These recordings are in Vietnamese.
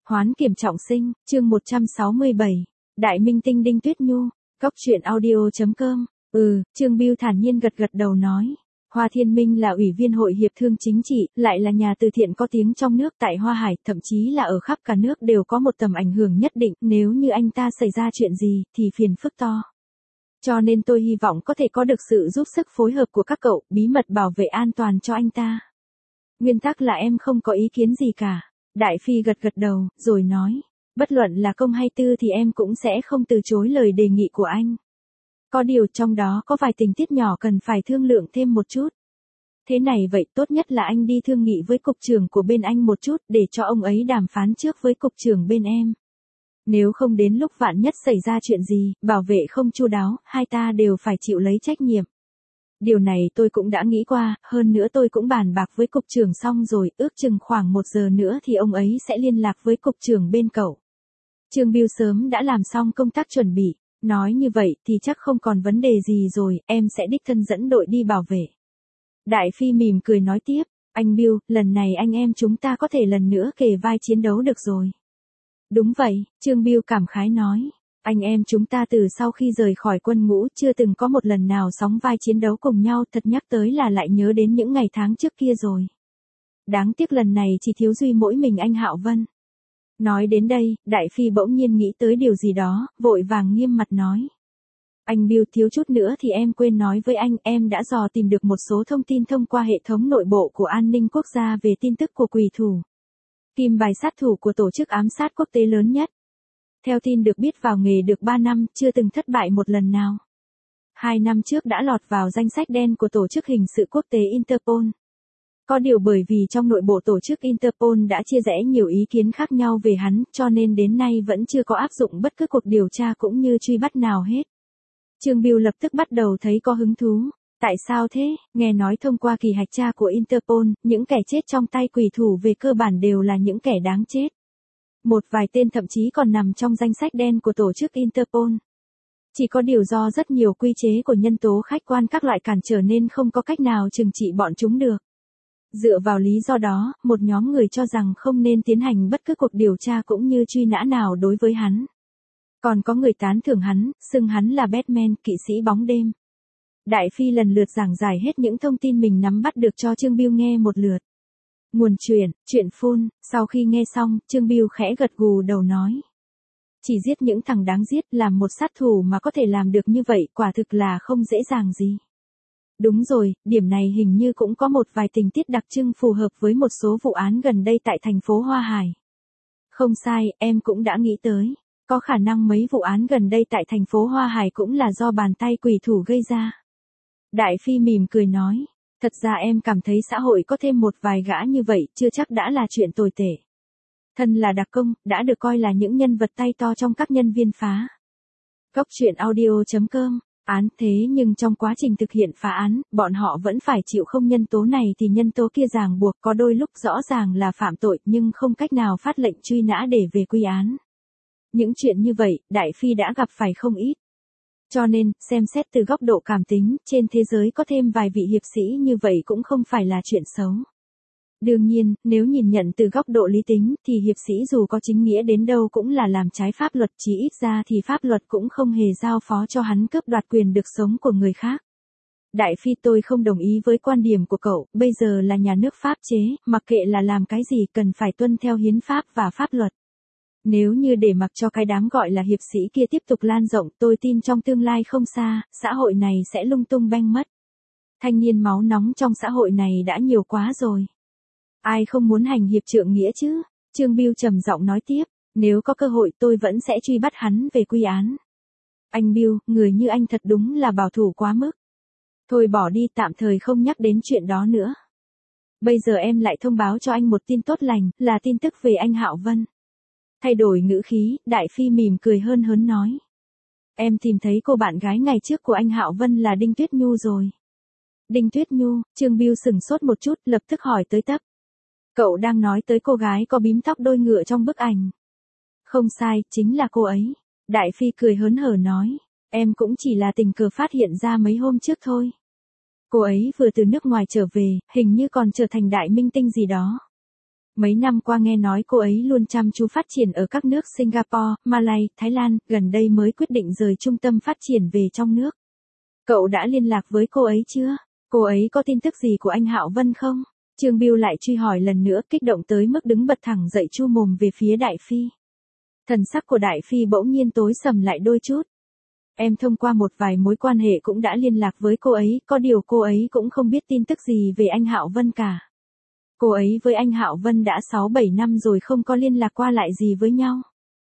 Hoán kiểm trọng sinh, chương 167. Đại minh tinh Đinh Tuyết Nhu. Cóc truyện audio.com. Trương Bưu thản nhiên gật gật đầu nói. Hoa Thiên Minh là ủy viên hội hiệp thương chính trị, lại là nhà từ thiện có tiếng trong nước tại Hoa Hải, thậm chí là ở khắp cả nước đều có một tầm ảnh hưởng nhất định, nếu như anh ta xảy ra chuyện gì, thì phiền phức to. Cho nên tôi hy vọng có thể có được sự giúp sức phối hợp của các cậu, bí mật bảo vệ an toàn cho anh ta. Nguyên tắc là em không có ý kiến gì cả. Đại Phi gật gật đầu, rồi nói, bất luận là công hay tư thì em cũng sẽ không từ chối lời đề nghị của anh. Có điều trong đó có vài tình tiết nhỏ cần phải thương lượng thêm một chút. Thế này vậy tốt nhất là anh đi thương nghị với cục trưởng của bên anh một chút để cho ông ấy đàm phán trước với cục trưởng bên em. Nếu không đến lúc vạn nhất xảy ra chuyện gì, bảo vệ không chu đáo, hai ta đều phải chịu lấy trách nhiệm. Điều này tôi cũng đã nghĩ qua, hơn nữa tôi cũng bàn bạc với cục trưởng xong rồi, ước chừng khoảng 1 giờ nữa thì ông ấy sẽ liên lạc với cục trưởng bên cậu. Trương Bưu sớm đã làm xong công tác chuẩn bị, nói như vậy thì chắc không còn vấn đề gì rồi, em sẽ đích thân dẫn đội đi bảo vệ. Đại Phi mỉm cười nói tiếp, anh Bưu, lần này anh em chúng ta có thể lần nữa kề vai chiến đấu được rồi. Đúng vậy, Trương Bưu cảm khái nói. Anh em chúng ta từ sau khi rời khỏi quân ngũ chưa từng có một lần nào sóng vai chiến đấu cùng nhau, thật nhắc tới là lại nhớ đến những ngày tháng trước kia rồi. Đáng tiếc lần này chỉ thiếu duy mỗi mình anh Hạo Vân. Nói đến đây, Đại Phi bỗng nhiên nghĩ tới điều gì đó, vội vàng nghiêm mặt nói. Anh Bưu, thiếu chút nữa thì em quên nói với anh, em đã dò tìm được một số thông tin thông qua hệ thống nội bộ của an ninh quốc gia về tin tức của quỷ thủ. Kim bài sát thủ của tổ chức ám sát quốc tế lớn nhất. Theo tin được biết vào nghề được 3 năm, chưa từng thất bại một lần nào. 2 năm trước đã lọt vào danh sách đen của tổ chức hình sự quốc tế Interpol. Có điều bởi vì trong nội bộ tổ chức Interpol đã chia rẽ nhiều ý kiến khác nhau về hắn, cho nên đến nay vẫn chưa có áp dụng bất cứ cuộc điều tra cũng như truy bắt nào hết. Trương Bưu lập tức bắt đầu thấy có hứng thú. Tại sao thế? Nghe nói thông qua kỳ hạch tra của Interpol, những kẻ chết trong tay quỷ thủ về cơ bản đều là những kẻ đáng chết. Một vài tên thậm chí còn nằm trong danh sách đen của tổ chức Interpol. Chỉ có điều do rất nhiều quy chế của nhân tố khách quan các loại cản trở nên không có cách nào trừng trị bọn chúng được. Dựa vào lý do đó, một nhóm người cho rằng không nên tiến hành bất cứ cuộc điều tra cũng như truy nã nào đối với hắn. Còn có người tán thưởng hắn, xưng hắn là Batman, kỵ sĩ bóng đêm. Đại Phi lần lượt giảng giải hết những thông tin mình nắm bắt được cho Trương Bưu nghe một lượt. Nguồn chuyện phun, sau khi nghe xong, Trương Bưu khẽ gật gù đầu nói. Chỉ giết những thằng đáng giết, làm một sát thủ mà có thể làm được như vậy, quả thực là không dễ dàng gì. Đúng rồi, điểm này hình như cũng có một vài tình tiết đặc trưng phù hợp với một số vụ án gần đây tại thành phố Hoa Hải. Không sai, em cũng đã nghĩ tới. Có khả năng mấy vụ án gần đây tại thành phố Hoa Hải cũng là do bàn tay quỷ thủ gây ra. Đại Phi mỉm cười nói. Thật ra em cảm thấy xã hội có thêm một vài gã như vậy chưa chắc đã là chuyện tồi tệ. Thân là đặc công, đã được coi là những nhân vật tay to trong các nhân viên phá. Cóc truyện audio.com. Án thế nhưng trong quá trình thực hiện phá án, bọn họ vẫn phải chịu không nhân tố này thì nhân tố kia ràng buộc, có đôi lúc rõ ràng là phạm tội nhưng không cách nào phát lệnh truy nã để về quy án. Những chuyện như vậy, Đại Phi đã gặp phải không ít. Cho nên, xem xét từ góc độ cảm tính, trên thế giới có thêm vài vị hiệp sĩ như vậy cũng không phải là chuyện xấu. Đương nhiên, nếu nhìn nhận từ góc độ lý tính, thì hiệp sĩ dù có chính nghĩa đến đâu cũng là làm trái pháp luật, chỉ ít ra thì pháp luật cũng không hề giao phó cho hắn cướp đoạt quyền được sống của người khác. Đại Phi, tôi không đồng ý với quan điểm của cậu, bây giờ là nhà nước pháp chế, mặc kệ là làm cái gì cần phải tuân theo hiến pháp và pháp luật. Nếu như để mặc cho cái đám gọi là hiệp sĩ kia tiếp tục lan rộng, tôi tin trong tương lai không xa, xã hội này sẽ lung tung beng mất. Thanh niên máu nóng trong xã hội này đã nhiều quá rồi. Ai không muốn hành hiệp trượng nghĩa chứ? Trương Bưu trầm giọng nói tiếp, nếu có cơ hội tôi vẫn sẽ truy bắt hắn về quy án. Anh Bưu, người như anh thật đúng là bảo thủ quá mức. Thôi bỏ đi, tạm thời không nhắc đến chuyện đó nữa. Bây giờ em lại thông báo cho anh một tin tốt lành, là tin tức về anh Hạo Vân. Thay đổi ngữ khí, Đại Phi mỉm cười hơn hớn nói. Em tìm thấy cô bạn gái ngày trước của anh Hạo Vân là Đinh Tuyết Nhu rồi. Đinh Tuyết Nhu, Trương Bưu sửng sốt một chút, lập tức hỏi tới tấp. Cậu đang nói tới cô gái có bím tóc đôi ngựa trong bức ảnh. Không sai, chính là cô ấy. Đại Phi cười hớn hở nói. Em cũng chỉ là tình cờ phát hiện ra mấy hôm trước thôi. Cô ấy vừa từ nước ngoài trở về, hình như còn trở thành đại minh tinh gì đó. Mấy năm qua nghe nói cô ấy luôn chăm chú phát triển ở các nước Singapore, Malay, Thái Lan, gần đây mới quyết định rời trung tâm phát triển về trong nước. Cậu đã liên lạc với cô ấy chưa? Cô ấy có tin tức gì của anh Hạo Vân không? Trương Bưu lại truy hỏi lần nữa, kích động tới mức đứng bật thẳng dậy chu mồm về phía Đại Phi. Thần sắc của Đại Phi bỗng nhiên tối sầm lại đôi chút. Em thông qua một vài mối quan hệ cũng đã liên lạc với cô ấy, có điều cô ấy cũng không biết tin tức gì về anh Hạo Vân cả. Cô ấy với anh Hạo Vân đã 6-7 năm rồi không có liên lạc qua lại gì với nhau.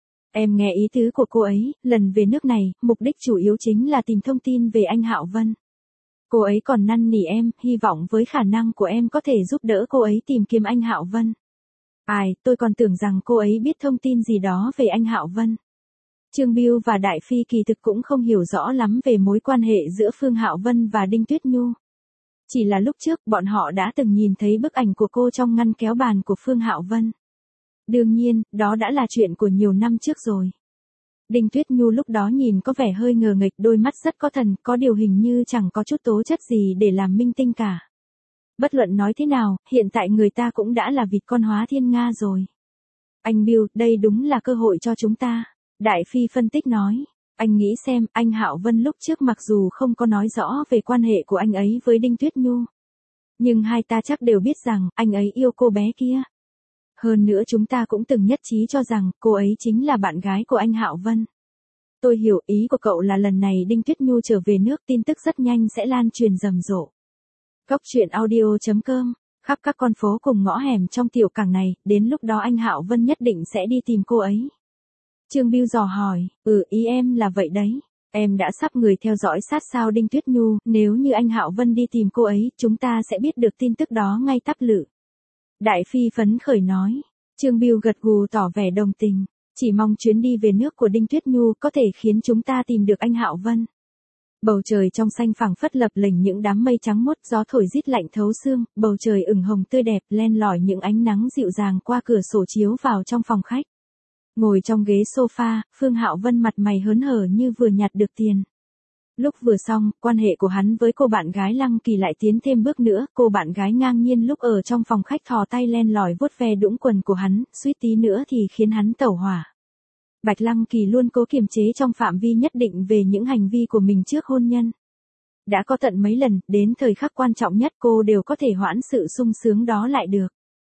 Em nghe ý tứ của cô ấy, lần về nước này, mục đích chủ yếu chính là tìm thông tin về anh Hạo Vân. Cô ấy còn năn nỉ em, hy vọng với khả năng của em có thể giúp đỡ cô ấy tìm kiếm anh Hạo Vân. Ai, tôi còn tưởng rằng cô ấy biết thông tin gì đó về anh Hạo Vân. Trương Bưu và Đại Phi kỳ thực cũng không hiểu rõ lắm về mối quan hệ giữa Phương Hạo Vân và Đinh Tuyết Nhu. Chỉ là lúc trước bọn họ đã từng nhìn thấy bức ảnh của cô trong ngăn kéo bàn của Phương Hạo Vân. Đương nhiên, đó đã là chuyện của nhiều năm trước rồi. Đinh Tuyết Nhu lúc đó nhìn có vẻ hơi ngờ nghệch, đôi mắt rất có thần, có điều hình như chẳng có chút tố chất gì để làm minh tinh cả. Bất luận nói thế nào, hiện tại người ta cũng đã là vịt con hóa thiên nga rồi. Anh Bưu, đây đúng là cơ hội cho chúng ta. Đại Phi phân tích nói. Anh nghĩ xem, anh Hạo Vân lúc trước mặc dù không có nói rõ về quan hệ của anh ấy với Đinh Tuyết Nhu. Nhưng hai ta chắc đều biết rằng, anh ấy yêu cô bé kia. Hơn nữa chúng ta cũng từng nhất trí cho rằng, cô ấy chính là bạn gái của anh Hạo Vân. Tôi hiểu ý của cậu là lần này Đinh Tuyết Nhu trở về nước, tin tức rất nhanh sẽ lan truyền rầm rộ. Cốc truyện audio.com, khắp các con phố cùng ngõ hẻm trong tiểu cảng này, đến lúc đó anh Hạo Vân nhất định sẽ đi tìm cô ấy. Trương Bưu dò hỏi, ý em là vậy đấy. Em đã sắp người theo dõi sát sao Đinh Tuyết Nhu, nếu như anh Hạo Vân đi tìm cô ấy, chúng ta sẽ biết được tin tức đó ngay tắp lự. Đại Phi phấn khởi nói. Trương Bưu gật gù tỏ vẻ đồng tình. Chỉ mong chuyến đi về nước của Đinh Tuyết Nhu có thể khiến chúng ta tìm được anh Hạo Vân. Bầu trời trong xanh phẳng phất lập lềnh những đám mây trắng muốt, gió thổi rít lạnh thấu xương, bầu trời ửng hồng tươi đẹp, len lỏi những ánh nắng dịu dàng qua cửa sổ chiếu vào trong phòng khách. Ngồi trong ghế sofa, Phương Hạo Vân mặt mày hớn hở như vừa nhặt được tiền. Lúc vừa xong, quan hệ của hắn với cô bạn gái Lăng Kỳ lại tiến thêm bước nữa, cô bạn gái ngang nhiên lúc ở trong phòng khách thò tay len lỏi vuốt ve đũng quần của hắn, suýt tí nữa thì khiến hắn tẩu hỏa. Bạch Lăng Kỳ luôn cố kiềm chế trong phạm vi nhất định về những hành vi của mình trước hôn nhân. Đã có tận mấy lần, đến thời khắc quan trọng nhất cô đều có thể hoãn sự sung sướng đó lại được.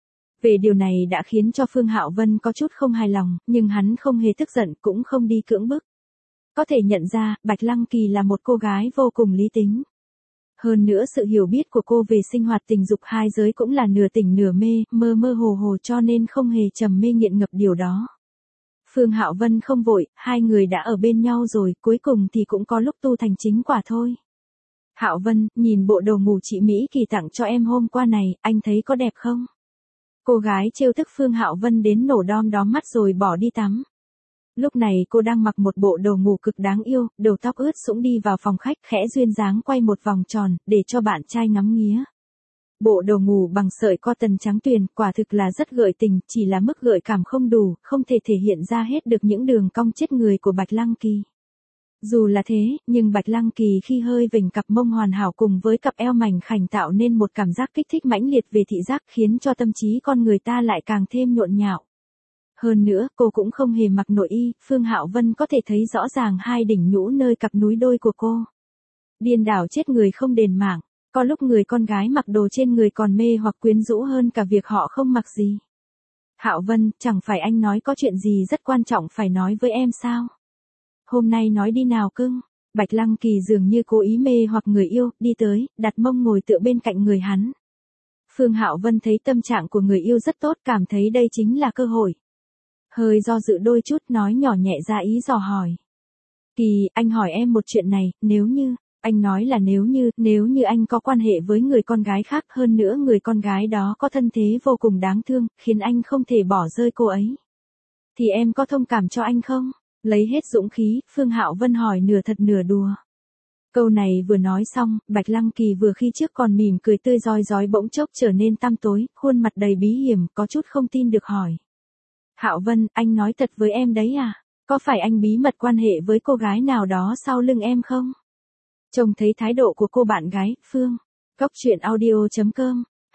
Về điều này đã khiến cho Phương Hạo Vân có chút không hài lòng, nhưng hắn không hề tức giận, cũng không đi cưỡng bức. Có thể nhận ra, Bạch Lăng Kỳ là một cô gái vô cùng lý tính. Hơn nữa sự hiểu biết của cô về sinh hoạt tình dục hai giới cũng là nửa tỉnh nửa mê, mơ mơ hồ hồ, cho nên không hề trầm mê nghiện ngập điều đó. Phương Hạo Vân không vội, hai người đã ở bên nhau rồi, cuối cùng thì cũng có lúc tu thành chính quả thôi. Hạo Vân, nhìn bộ đồ ngủ chị Mỹ Kỳ tặng cho em hôm qua này, anh thấy có đẹp không? Cô gái trêu tức Phương Hạo Vân đến nổ đom đóm mắt rồi bỏ đi tắm. Lúc này cô đang mặc một bộ đồ ngủ cực đáng yêu, đầu tóc ướt sũng đi vào phòng khách, khẽ duyên dáng quay một vòng tròn, để cho bạn trai ngắm nghía. Bộ đồ ngủ bằng sợi cotton trắng tuyền, quả thực là rất gợi tình, chỉ là mức gợi cảm không đủ, không thể thể hiện ra hết được những đường cong chết người của Bạch Lăng Kỳ. Dù là thế, nhưng Bạch Lăng Kỳ khi hơi vểnh cặp mông hoàn hảo cùng với cặp eo mảnh khảnh tạo nên một cảm giác kích thích mãnh liệt về thị giác, khiến cho tâm trí con người ta lại càng thêm nhộn nhạo. Hơn nữa, cô cũng không hề mặc nội y, Phương Hạo Vân có thể thấy rõ ràng hai đỉnh nhũ nơi cặp núi đôi của cô. Điên đảo chết người không đền mạng, có lúc người con gái mặc đồ trên người còn mê hoặc quyến rũ hơn cả việc họ không mặc gì. Hạo Vân, chẳng phải anh nói có chuyện gì rất quan trọng phải nói với em sao? Hôm nay nói đi nào cưng. Bạch Lăng Kỳ dường như cố ý mê hoặc người yêu, đi tới, đặt mông ngồi tựa bên cạnh người hắn. Phương Hạo Vân thấy tâm trạng của người yêu rất tốt, cảm thấy đây chính là cơ hội. Hơi do dự đôi chút, nói nhỏ nhẹ ra ý dò hỏi. Kỳ, anh hỏi em một chuyện này, nếu như, anh nói là nếu như anh có quan hệ với người con gái khác, hơn nữa người con gái đó có thân thế vô cùng đáng thương, khiến anh không thể bỏ rơi cô ấy. Thì em có thông cảm cho anh không? Lấy hết dũng khí, Phương Hạo Vân hỏi nửa thật nửa đùa. Câu này vừa nói xong, Bạch Lăng Kỳ vừa khi trước còn mỉm cười tươi rói rói bỗng chốc trở nên tăm tối, khuôn mặt đầy bí hiểm, có chút không tin được hỏi. Hạo Vân, anh nói thật với em đấy à? Có phải anh bí mật quan hệ với cô gái nào đó sau lưng em không? Trông thấy thái độ của cô bạn gái, Phương. Cốc truyện audio.com.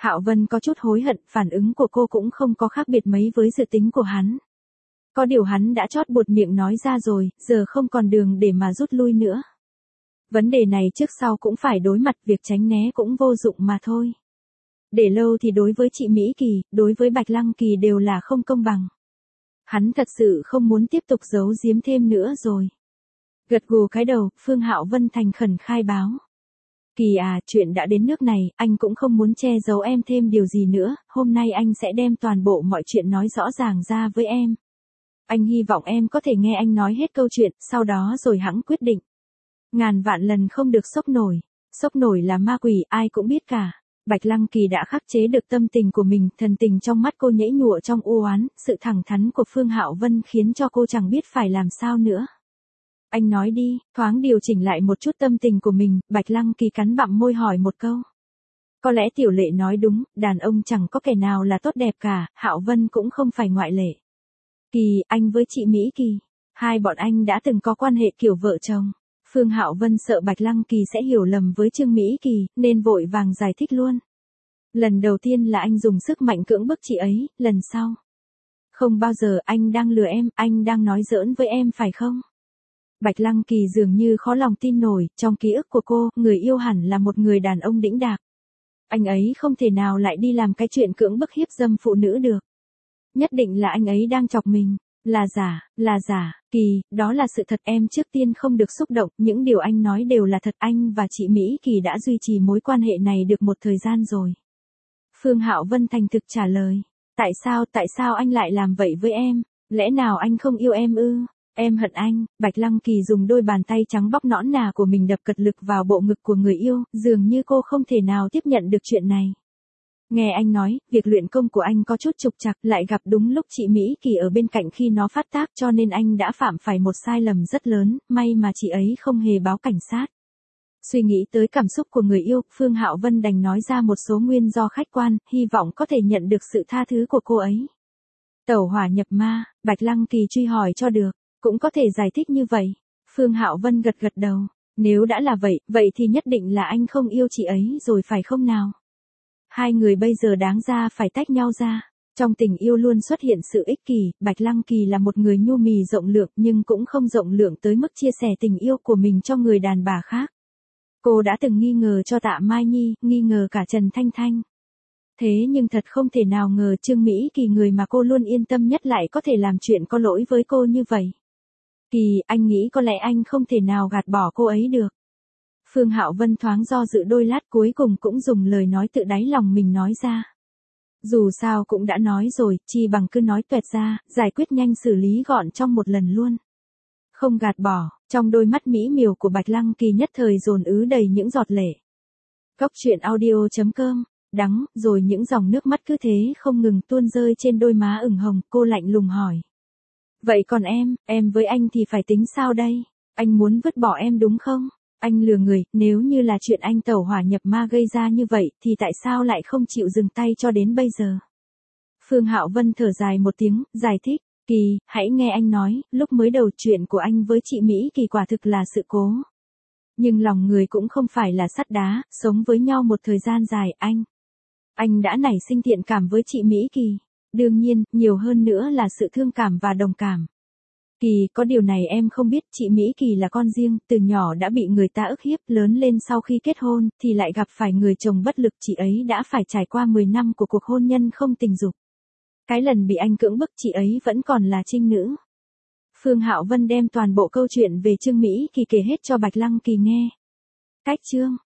Hạo Vân có chút hối hận, phản ứng của cô cũng không có khác biệt mấy với dự tính của hắn. Có điều hắn đã chót buột miệng nói ra rồi, giờ không còn đường để mà rút lui nữa. Vấn đề này trước sau cũng phải đối mặt, việc tránh né cũng vô dụng mà thôi. Để lâu thì đối với chị Mỹ Kỳ, đối với Bạch Lăng Kỳ đều là không công bằng. Hắn thật sự không muốn tiếp tục giấu giếm thêm nữa rồi. Gật gù cái đầu, Phương Hạo Vân thành khẩn khai báo. Kỳ à, chuyện đã đến nước này, anh cũng không muốn che giấu em thêm điều gì nữa, hôm nay anh sẽ đem toàn bộ mọi chuyện nói rõ ràng ra với em. Anh hy vọng em có thể nghe anh nói hết câu chuyện, sau đó rồi hẵng quyết định. Ngàn vạn lần không được sốc nổi. Sốc nổi là ma quỷ, ai cũng biết cả. Bạch Lăng Kỳ đã khắc chế được tâm tình của mình, thần tình trong mắt cô nhễ nhụa trong u oán, sự thẳng thắn của Phương Hạo Vân khiến cho cô chẳng biết phải làm sao nữa. Anh nói đi, thoáng điều chỉnh lại một chút tâm tình của mình, Bạch Lăng Kỳ cắn bặm môi hỏi một câu. Có lẽ Tiểu Lệ nói đúng, đàn ông chẳng có kẻ nào là tốt đẹp cả, Hạo Vân cũng không phải ngoại lệ. Kỳ, anh với chị Mỹ Kỳ, hai bọn anh đã từng có quan hệ kiểu vợ chồng. Phương Hạo Vân sợ Bạch Lăng Kỳ sẽ hiểu lầm với Trương Mỹ Kỳ, nên vội vàng giải thích luôn. Lần đầu tiên là anh dùng sức mạnh cưỡng bức chị ấy, lần sau. Không bao giờ, anh đang lừa em, anh đang nói giỡn với em phải không? Bạch Lăng Kỳ dường như khó lòng tin nổi, trong ký ức của cô, người yêu hẳn là một người đàn ông đĩnh đạc. Anh ấy không thể nào lại đi làm cái chuyện cưỡng bức hiếp dâm phụ nữ được. Nhất định là anh ấy đang chọc mình. Là giả, Kỳ, đó là sự thật, em trước tiên không được xúc động, những điều anh nói đều là thật, anh và chị Mỹ Kỳ đã duy trì mối quan hệ này được một thời gian rồi. Phương Hạo Vân thành thực trả lời, tại sao anh lại làm vậy với em, lẽ nào anh không yêu em ư, em hận anh, Bạch Lăng Kỳ dùng đôi bàn tay trắng bóc nõn nà của mình đập cật lực vào bộ ngực của người yêu, dường như cô không thể nào tiếp nhận được chuyện này. Nghe anh nói, việc luyện công của anh có chút trục trặc, lại gặp đúng lúc chị Mỹ Kỳ ở bên cạnh khi nó phát tác cho nên anh đã phạm phải một sai lầm rất lớn, may mà chị ấy không hề báo cảnh sát. Suy nghĩ tới cảm xúc của người yêu, Phương Hạo Vân đành nói ra một số nguyên do khách quan, hy vọng có thể nhận được sự tha thứ của cô ấy. Tẩu hỏa nhập ma, Bạch Lăng Kỳ truy hỏi cho được, cũng có thể giải thích như vậy. Phương Hạo Vân gật gật đầu, nếu đã là vậy, vậy thì nhất định là anh không yêu chị ấy rồi phải không nào? Hai người bây giờ đáng ra phải tách nhau ra. Trong tình yêu luôn xuất hiện sự ích kỷ, Bạch Lăng Kỳ là một người nhu mì rộng lượng nhưng cũng không rộng lượng tới mức chia sẻ tình yêu của mình cho người đàn bà khác. Cô đã từng nghi ngờ cho Tạ Mai Nhi, nghi ngờ cả Trần Thanh Thanh. Thế nhưng thật không thể nào ngờ Trương Mỹ Kỳ, người mà cô luôn yên tâm nhất, lại có thể làm chuyện có lỗi với cô như vậy. Kỳ, anh nghĩ có lẽ anh không thể nào gạt bỏ cô ấy được. Phương Hạo Vân thoáng do dự đôi lát, cuối cùng cũng dùng lời nói tự đáy lòng mình nói ra. Dù sao cũng đã nói rồi, chi bằng cứ nói toẹt ra, giải quyết nhanh xử lý gọn trong một lần luôn. Không gạt bỏ, trong đôi mắt mỹ miều của Bạch Lăng Kỳ nhất thời dồn ứ đầy những giọt lệ. Cốc truyện audio.com, đắng, rồi những dòng nước mắt cứ thế không ngừng tuôn rơi trên đôi má ửng hồng, cô lạnh lùng hỏi. Vậy còn em với anh thì phải tính sao đây? Anh muốn vứt bỏ em đúng không? Anh lừa người, nếu như là chuyện anh tẩu hỏa nhập ma gây ra như vậy, thì tại sao lại không chịu dừng tay cho đến bây giờ? Phương Hạo Vân thở dài một tiếng, giải thích, Kỳ, hãy nghe anh nói, lúc mới đầu chuyện của anh với chị Mỹ Kỳ quả thực là sự cố. Nhưng lòng người cũng không phải là sắt đá, sống với nhau một thời gian dài, anh đã nảy sinh thiện cảm với chị Mỹ Kỳ. Đương nhiên, nhiều hơn nữa là sự thương cảm và đồng cảm. Kỳ, có điều này em không biết, chị Mỹ Kỳ là con riêng, từ nhỏ đã bị người ta ức hiếp, lớn lên sau khi kết hôn, thì lại gặp phải người chồng bất lực, chị ấy đã phải trải qua 10 năm của cuộc hôn nhân không tình dục. Cái lần bị anh cưỡng bức chị ấy vẫn còn là trinh nữ. Phương Hạo Vân đem toàn bộ câu chuyện về Trương Mỹ Kỳ kể hết cho Bạch Lăng Kỳ nghe. Cách chương